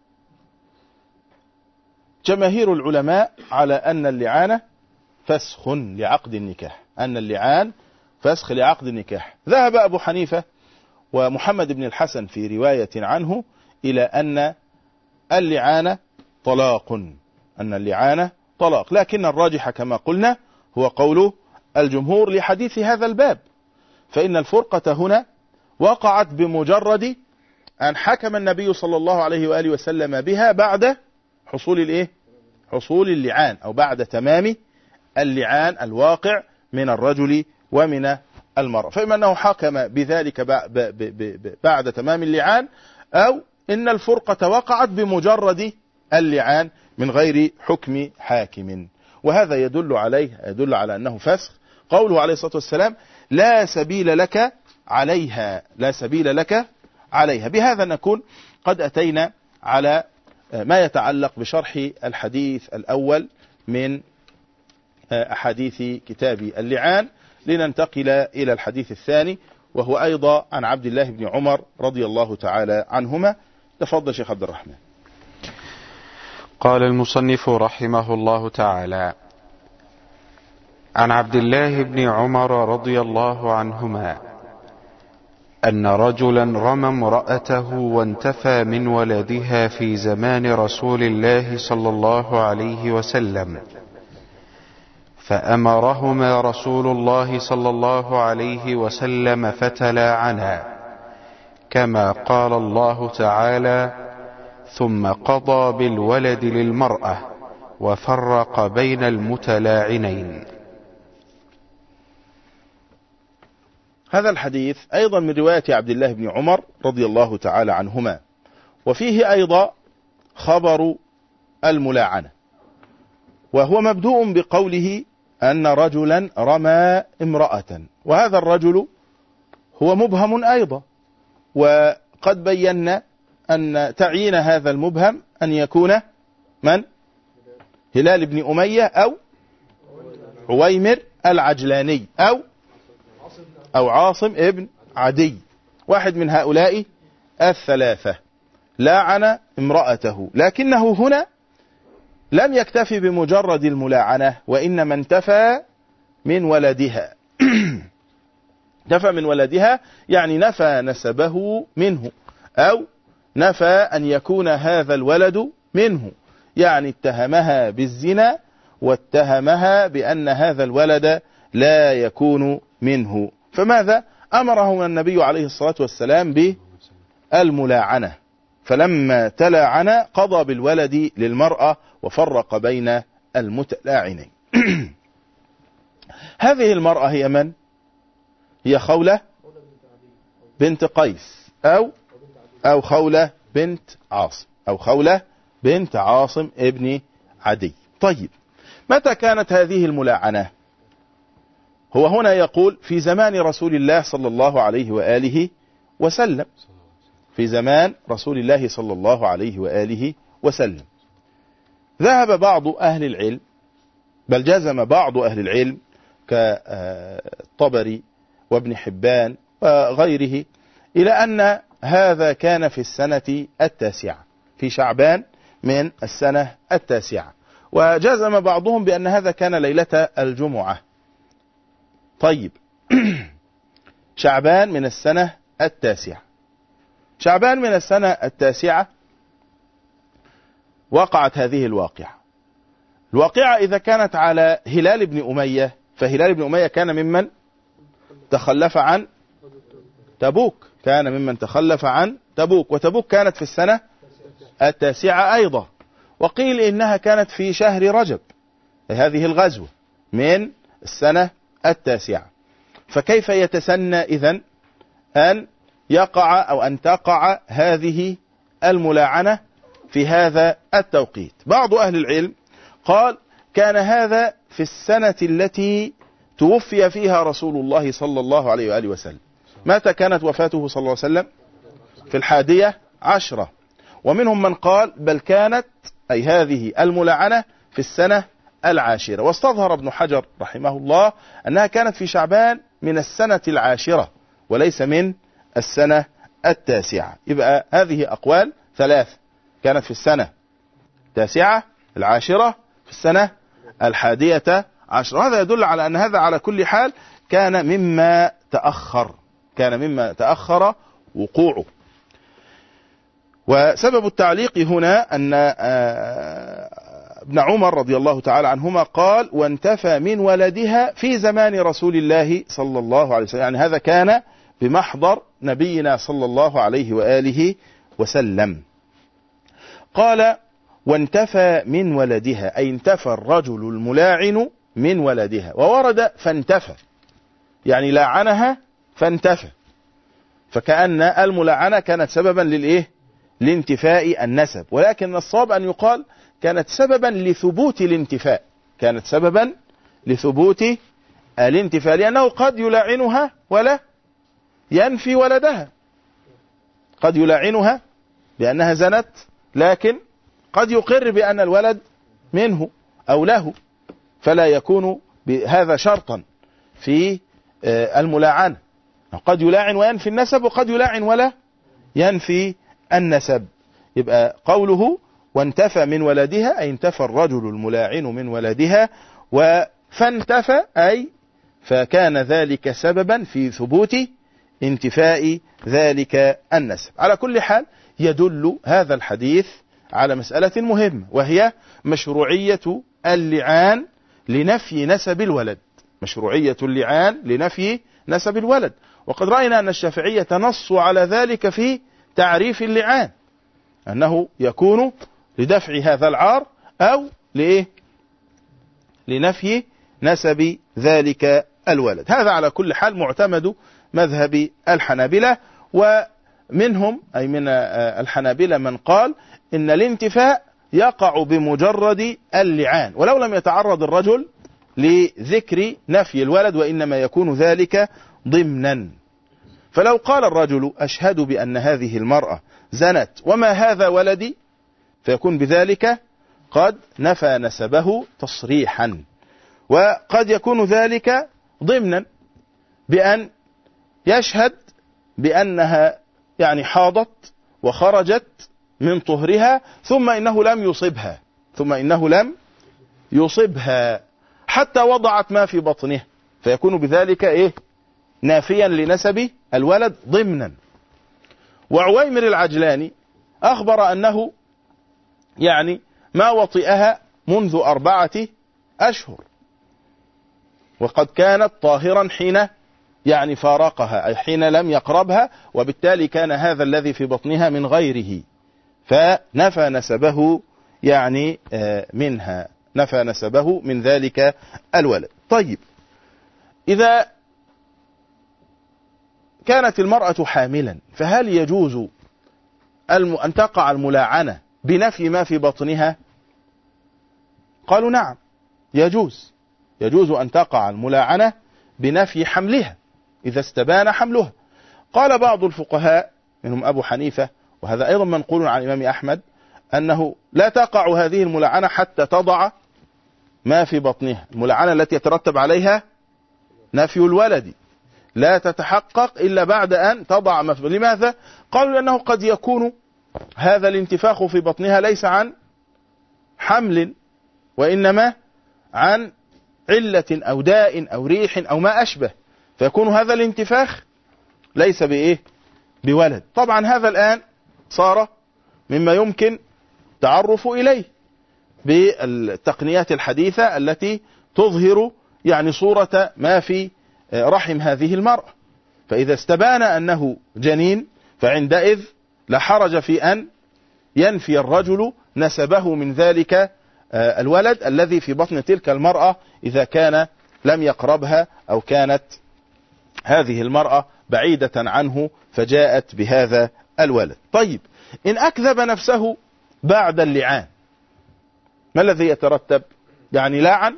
جماهير العلماء على أن اللعان فسخ لعقد النكاح، أن اللعان فسخ لعقد النكاح. ذهب أبو حنيفة ومحمد بن الحسن في رواية عنه إلى أن اللعان طلاق، أن اللعان طلاق، لكن الراجح كما قلنا هو قول الجمهور لحديث هذا الباب، فإن الفرقة هنا وقعت بمجرد أن حكم النبي صلى الله عليه وآله وسلم بها بعد حصول الإيه؟ حصول اللعان، أو بعد تمام اللعان الواقع من الرجل ومن المرأة، فإما أنه حكم بذلك بعد تمام اللعان، أو إن الفرقة وقعت بمجرد اللعان من غير حكم حاكم، وهذا يدل عليه يدل على أنه فسخ. قوله عليه الصلاة والسلام: لا سبيل لك عليها، لا سبيل لك عليها. بهذا نكون قد أتينا على ما يتعلق بشرح الحديث الأول من أحاديث كتاب اللعان، لننتقل إلى الحديث الثاني، وهو أيضا عن عبد الله بن عمر رضي الله تعالى عنهما. تفضل شيخ عبد الرحمن. قال المصنف رحمه الله تعالى: عن عبد الله بن عمر رضي الله عنهما أن رجلا رمى امرأته وانتفى من ولدها في زمان رسول الله صلى الله عليه وسلم، فأمرهما رسول الله صلى الله عليه وسلم فتلاعنا، كما قال الله تعالى: ثم قضى بالولد للمرأة وفرق بين المتلاعنين. هذا الحديث أيضا من رواية عبد الله بن عمر رضي الله تعالى عنهما، وفيه أيضا خبر الملاعنة، وهو مبدوء بقوله أن رجلا رمى امرأة، وهذا الرجل هو مبهم أيضا، وقد بينا أن تعيين هذا المبهم أن يكون من؟ هلال بن أمية أو عويمر العجلاني أو أو عاصم ابن عدي، واحد من هؤلاء الثلاثة لاعن امرأته، لكنه هنا لم يكتفي بمجرد الملاعنة، وإنما انتفى من ولدها انتفى من ولدها يعني نفى نسبه منه، أو نفى أن يكون هذا الولد منه، يعني اتهمها بالزنا واتهمها بأن هذا الولد لا يكون منه. فماذا أمره النبي عليه الصلاة والسلام؟ بالملاعنة، فلما تلاعن قضى بالولد للمرأة وفرق بين المتلاعنين. هذه المرأة هي من؟ هي خولة بنت قيس أو أو خولة بنت عاصم أو خولة بنت عاصم ابن عدي. طيب، متى كانت هذه الملاعنة؟ هو هنا يقول في زمان رسول الله صلى الله عليه وآله وسلم، في زمان رسول الله صلى الله عليه وآله وسلم. ذهب بعض أهل العلم، بل جزم بعض أهل العلم كالطبري وابن حبان وغيره إلى أن هذا كان في السنة التاسعة، في شعبان من السنة التاسعة، وجزم بعضهم بأن هذا كان ليلة الجمعة. طيب، شعبان من السنة التاسعة، شعبان من السنة التاسعة وقعت هذه الواقعة. الواقعة إذا كانت على هلال بن أمية، فهلال بن أمية كان ممن تخلف عن تبوك، كان ممن تخلف عن تبوك، وتبوك كانت في السنة التاسعة أيضا، وقيل إنها كانت في شهر رجب، هذه الغزوة من السنة التاسعة. فكيف يتسنى إذن أن يقع أو أن تقع هذه الملاعنة في هذا التوقيت؟ بعض أهل العلم قال كان هذا في السنة التي توفي فيها رسول الله صلى الله عليه وآله وسلم. متى كانت وفاته صلى الله عليه وسلم؟ في الحادية عشرة. ومنهم من قال بل كانت أي هذه الملاعنة في السنة العاشرة، واستظهر ابن حجر رحمه الله أنها كانت في شعبان من السنة العاشرة وليس من السنة التاسعة. يبقى هذه أقوال ثلاث، كانت في السنة التاسعة، العاشرة، في السنة الحادية عشرة. هذا يدل على أن هذا على كل حال كان مما تأخر، كان مما تأخر وقوعه. وسبب التعليق هنا أن ابن عمر رضي الله تعالى عنهما قال وانتفى من ولدها في زمان رسول الله صلى الله عليه وسلم، يعني هذا كان بمحضر نبينا صلى الله عليه وآله وسلم. قال وانتفى من ولدها أي انتفى الرجل الملاعن من ولدها، وورد فانتفى يعني لاعنها فانتفى، فكأن الملاعنة كانت سببا للإيه؟ لانتفاء النسب، ولكن الصواب أن يقال كانت سببا لثبوت الانتفاء، كانت سببا لثبوت الانتفاء، لأنه قد يلاعنها ولا ينفي ولدها، قد يلاعنها بأنها زنت لكن قد يقر بأن الولد منه أو له، فلا يكون بهذا شرطا في الملاعنة. قد يلاعن وينفي النسب، وقد يلاعن ولا ينفي النسب. يبقى قوله وانتفى من ولدها أي انتفى الرجل الملاعن من ولدها، وفانتفى أي فكان ذلك سببا في ثبوت انتفاء ذلك النسب. على كل حال يدل هذا الحديث على مسألة مهمة، وهي مشروعية اللعان لنفي نسب الولد، مشروعية اللعان لنفي نسب الولد. وقد رأينا أن الشافعية نصوا على ذلك في تعريف اللعان، أنه يكون لدفع هذا العار أو لإيه؟ لنفي نسب ذلك الولد. هذا على كل حال معتمد مذهب الحنابلة، ومنهم أي من الحنابلة من قال إن الانتفاء يقع بمجرد اللعان ولو لم يتعرض الرجل لذكر نفي الولد، وإنما يكون ذلك ضمنا. فلو قال الرجل أشهد بأن هذه المرأة زنت وما هذا ولدي، فيكون بذلك قد نفى نسبه تصريحا. وقد يكون ذلك ضمنا بأن يشهد بأنها يعني حاضت وخرجت من طهرها ثم إنه لم يصبها ثم إنه لم يصبها حتى وضعت ما في بطنه، فيكون بذلك إيه؟ نافيا لنسب الولد ضمنا. وعويمر العجلاني أخبر أنه يعني ما وطئها منذ أربعة أشهر، وقد كانت طاهرا حين يعني فارقها أي حين لم يقربها، وبالتالي كان هذا الذي في بطنها من غيره، فنفى نسبه يعني منها، نفى نسبه من ذلك الولد. طيب إذا كانت المرأة حاملا فهل يجوز أن تقع الملاعنة بنفي ما في بطنها؟ قالوا نعم يجوز، يجوز أن تقع الملاعنة بنفي حملها إذا استبان حملها. قال بعض الفقهاء منهم أبو حنيفة، وهذا أيضا منقول عن الإمام أحمد، أنه لا تقع هذه الملاعنة حتى تضع ما في بطنها. الملاعنة التي يترتب عليها نفي الولد لا تتحقق إلا بعد أن تضع ما في. لماذا؟ قالوا لأنه قد يكون هذا الانتفاخ في بطنها ليس عن حمل، وإنما عن علة أو داء أو ريح أو ما أشبه، فيكون هذا الانتفاخ ليس بإيه؟ بولد. طبعا هذا الآن صار مما يمكن تعرف إليه بالتقنيات الحديثة التي تظهر يعني صورة ما في رحم هذه المرأة. فإذا استبان أنه جنين فعندئذ لا حرج في أن ينفي الرجل نسبه من ذلك الولد الذي في بطن تلك المرأة إذا كان لم يقربها أو كانت هذه المرأة بعيدة عنه فجاءت بهذا الولد. طيب إن أكذب نفسه بعد اللعان ما الذي يترتب؟ يعني لعن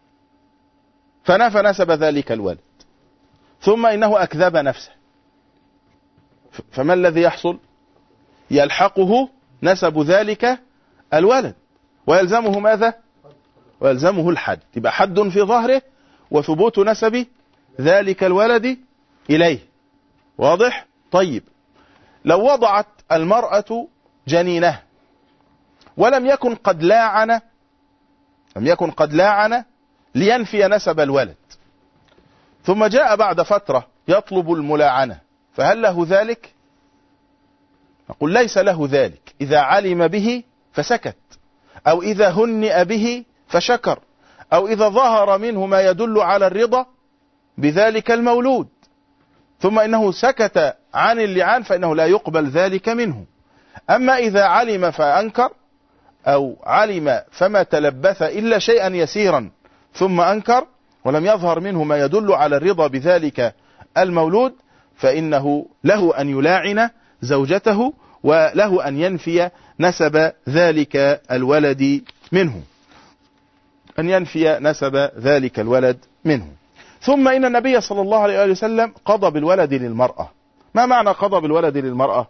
فنفى نسب ذلك الولد، ثم إنه أكذب نفسه، فما الذي يحصل؟ يلحقه نسب ذلك الولد ويلزمه ماذا؟ ويلزمه الحد. يبقى حد في ظهره وثبوت نسب ذلك الولد إليه. واضح؟ طيب لو وضعت المرأة جنينه ولم يكن قد لاعن لم يكن قد لاعن لينفي نسب الولد، ثم جاء بعد فترة يطلب الملاعنة، فهل له ذلك؟ نقول ليس له ذلك إذا علم به فسكت، أو إذا هنئ به فشكر، أو إذا ظهر منه ما يدل على الرضا بذلك المولود، ثم إنه سكت عن اللعان فإنه لا يقبل ذلك منه. أما إذا علم فأنكر، أو علم فما تلبث إلا شيئا يسيرا ثم أنكر ولم يظهر منه ما يدل على الرضا بذلك المولود، فإنه له أن يلاعن زوجته وله أن ينفي نسب ذلك الولد منه، أن ينفي نسب ذلك الولد منه. ثم إن النبي صلى الله عليه وسلم قضى بالولد للمرأة. ما معنى قضى بالولد للمرأة؟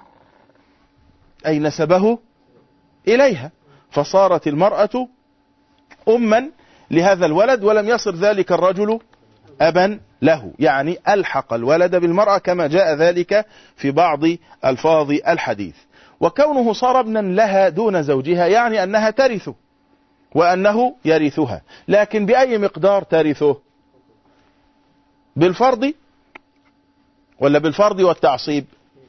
أي نسبه إليها، فصارت المرأة أما لهذا الولد ولم يصر ذلك الرجل أبا له، يعني ألحق الولد بالمرأة كما جاء ذلك في بعض ألفاظ الحديث. وكونه صار ابنا لها دون زوجها يعني أنها ترثه وأنه يرثها، لكن بأي مقدار ترثه؟ بالفرض ولا بالفرض والتعصيب؟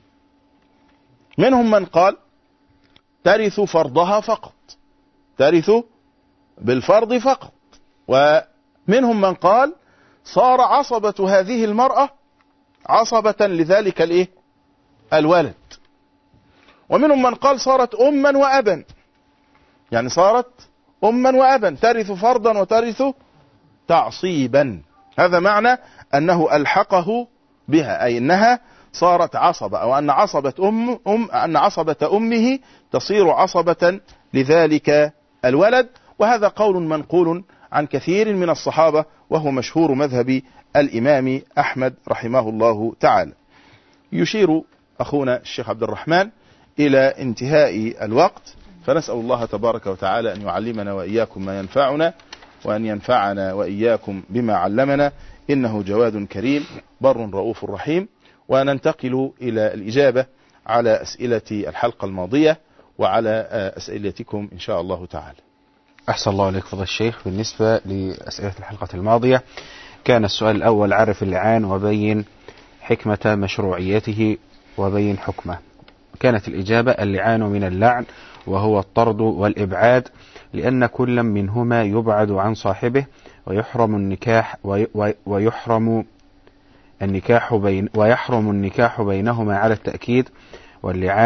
منهم من قال ترث فرضها فقط، ترث بالفرض فقط، ومنهم من قال صار عصبة هذه المرأة عصبة لذلك الايه الولد، ومنهم من قال صارت أما وأبا، يعني صارت أما وأبا ترث فرضا وترث تعصيبا. هذا معنى أنه ألحقه بها، أي أنها صارت عصبة، أو أن عصبة أم, أم أن عصبة أمه تصير عصبة لذلك الولد. وهذا قول منقول عن كثير من الصحابة، وهو مشهور مذهب الإمام أحمد رحمه الله تعالى. يشير أخونا الشيخ عبد الرحمن إلى انتهاء الوقت، فنسأل الله تبارك وتعالى أن يعلمنا وإياكم ما ينفعنا، وأن ينفعنا وإياكم بما علمنا، إنه جواد كريم بر رؤوف رحيم. وننتقل إلى الإجابة على أسئلة الحلقة الماضية وعلى أسئلتكم إن شاء الله تعالى. أحسن الله عليك فضل الشيخ. بالنسبة لأسئلة الحلقة الماضية كان السؤال الأول: عرف اللعان وبين حكمة مشروعيته وبين حكمه. كانت الإجابة: اللعان من اللعن وهو الطرد والإبعاد، لأن كل منهما يبعد عن صاحبه ويحرم النكاح ويحرم النكاح بين ويحرم النكاح بينهما على التأكيد. واللعان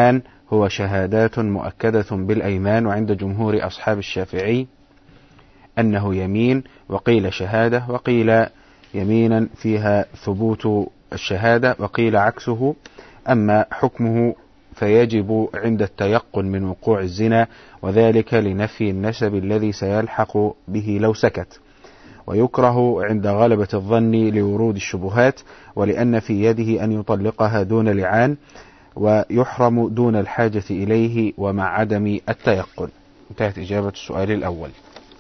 هو شهادات مؤكدة بالأيمان، وعند جمهور أصحاب الشافعي أنه يمين، وقيل شهادة، وقيل يمينا فيها ثبوت الشهادة، وقيل عكسه. أما حكمه فيجب عند التيقن من وقوع الزنا، وذلك لنفي النسب الذي سيلحق به لو سكت، ويكره عند غلبة الظن لورود الشبهات، ولأن في يده أن يطلقها دون لعان، ويحرم دون الحاجة إليه ومع عدم التيقن. انتهت إجابة السؤال الأول.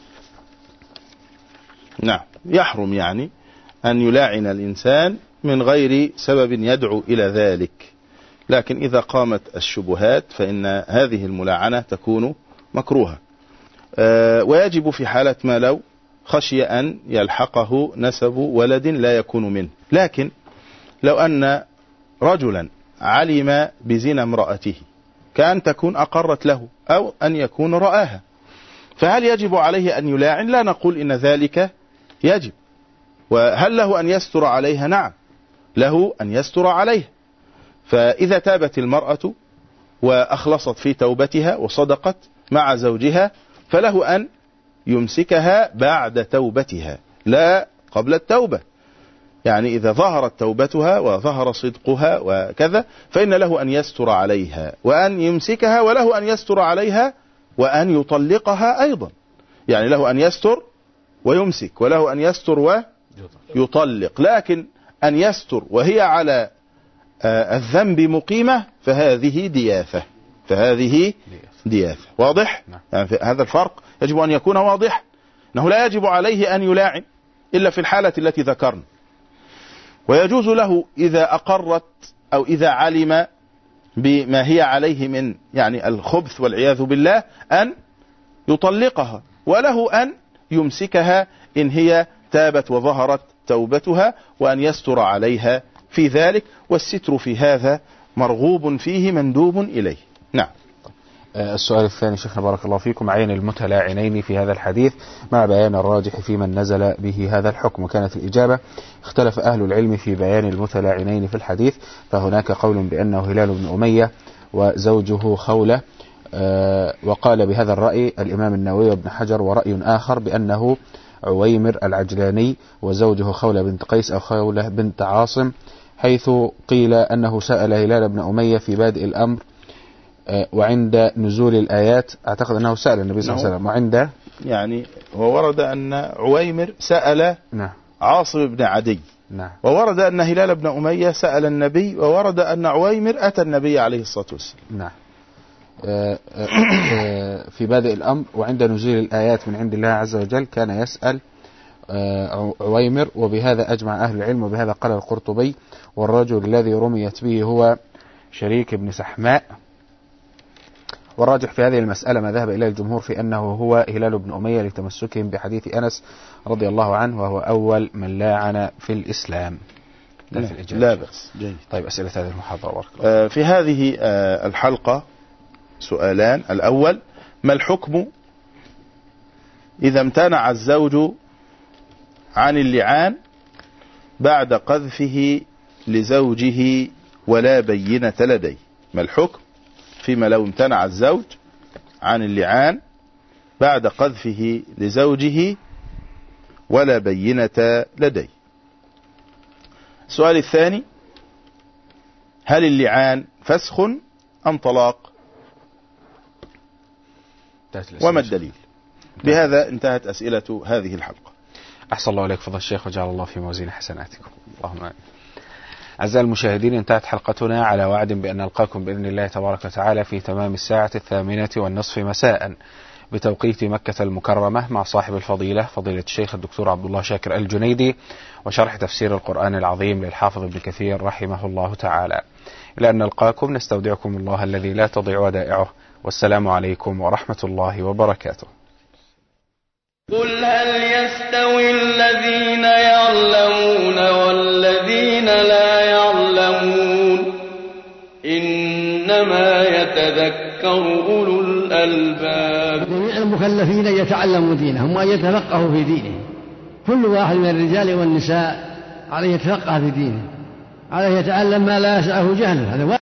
نعم، يحرم يعني أن يلاعن الإنسان من غير سبب يدعو إلى ذلك، لكن إذا قامت الشبهات فإن هذه الملاعنة تكون مكروهة. أه ويجب في حالة ما لو خشي أن يلحقه نسب ولد لا يكون منه. لكن لو أن رجلا علم بزنا امرأته كأن تكون أقرت له أو أن يكون رآها، فهل يجب عليه أن يلاعن؟ لا نقول إن ذلك يجب. وهل له أن يستر عليها؟ نعم، له أن يستر عليها. فإذا تابت المرأة وأخلصت في توبتها وصدقت مع زوجها فله أن يمسكها بعد توبتها لا قبل التوبة. يعني إذا ظهرت توبتها وظهر صدقها وكذا فإن له أن يستر عليها وأن يمسكها، وله أن يستر عليها وأن يطلقها أيضا. يعني له أن يستر ويمسك، وله أن يستر ويطلق. لكن أن يستر وهي على الذنب مقيمة فهذه دياثة، فهذه دياثة. واضح؟ يعني هذا الفرق يجب أن يكون واضح، أنه لا يجب عليه أن يلاعن إلا في الحالة التي ذكرنا، ويجوز له إذا أقرت أو إذا علم بما هي عليه من يعني الخبث والعياذ بالله أن يطلقها، وله أن يمسكها إن هي تابت وظهرت توبتها، وأن يستر عليها في ذلك. والستر في هذا مرغوب فيه مندوب إليه. نعم. السؤال الثاني شيخنا بارك الله فيكم: عين المتلاعنين في هذا الحديث مع بيان الراجح في من نزل به هذا الحكم. كانت الإجابة: اختلف أهل العلم في بيان المتلاعنين في الحديث، فهناك قول بأنه هلال بن أمية وزوجه خولة، وقال بهذا الرأي الإمام النووي وابن حجر، ورأي آخر بأنه عويمر العجلاني وزوجه خولة بنت قيس أو خولة بنت عاصم، حيث قيل أنه سأل هلال بن أمية في بادئ الأمر وعند نزول الآيات. أعتقد أنه سأل النبي صلى الله عليه وسلم وعند يعني وورد أن عويمر سأل نعم عاصم بن عدي، نعم، وورد أن هلال بن أمية سأل النبي، وورد أن عويمر أتى النبي عليه الصلاة والسلام. نعم. في بادئ الأمر وعند نزول الآيات من عند الله عز وجل كان يسأل عويمر، وبهذا أجمع أهل العلم، وبهذا قال القرطبي: والرجل الذي رميت به هو شريك بن سحماء. والراجح في هذه المسألة ما ذهب إليه الجمهور في أنه هو هلال بن أمية لتمسكهم بحديث أنس رضي الله عنه، وهو أول من لاعن في الإسلام. لا, لا بأس. جيد. طيب، أسئلة هذه المحاضرة. آه في هذه آه الحلقة سؤالان. الأول: ما الحكم إذا امتنع الزوج عن اللعان بعد قذفه لزوجه ولا بينة لديه؟ ما الحكم فيما لو امتنع الزوج عن اللعان بعد قذفه لزوجه ولا بينة لديه؟ السؤال الثاني: هل اللعان فسخ أم طلاق؟ وما الدليل؟ بهذا انتهت أسئلة هذه الحلقة. أحسن الله إليك فضل الشيخ، وجعل الله في موازين حسناتكم، اللهم آمين. أعزائي المشاهدين، انتهت حلقتنا على وعد بأن نلقاكم بإذن الله تبارك وتعالى في تمام الساعة الثامنة والنصف مساء بتوقيت مكة المكرمة مع صاحب الفضيلة فضيلة الشيخ الدكتور عبد الله شاكر الجنيدي، وشرح تفسير القرآن العظيم للحافظ ابن كثير رحمه الله تعالى. إلى أن نلقاكم نستودعكم الله الذي لا تضيع ودائعه، والسلام عليكم ورحمة الله وبركاته. قل هل يستوي الذين يعلمون والذين لا يعلمون؟ إنما يتذكر أولو الألباب. جميع المكلفين يتعلموا دينهم وأن يتفقهوا في دينهم. كل واحد من الرجال والنساء عليه يتفقه في دينه، عليه يتعلم ما لا يسعه جهله. هذا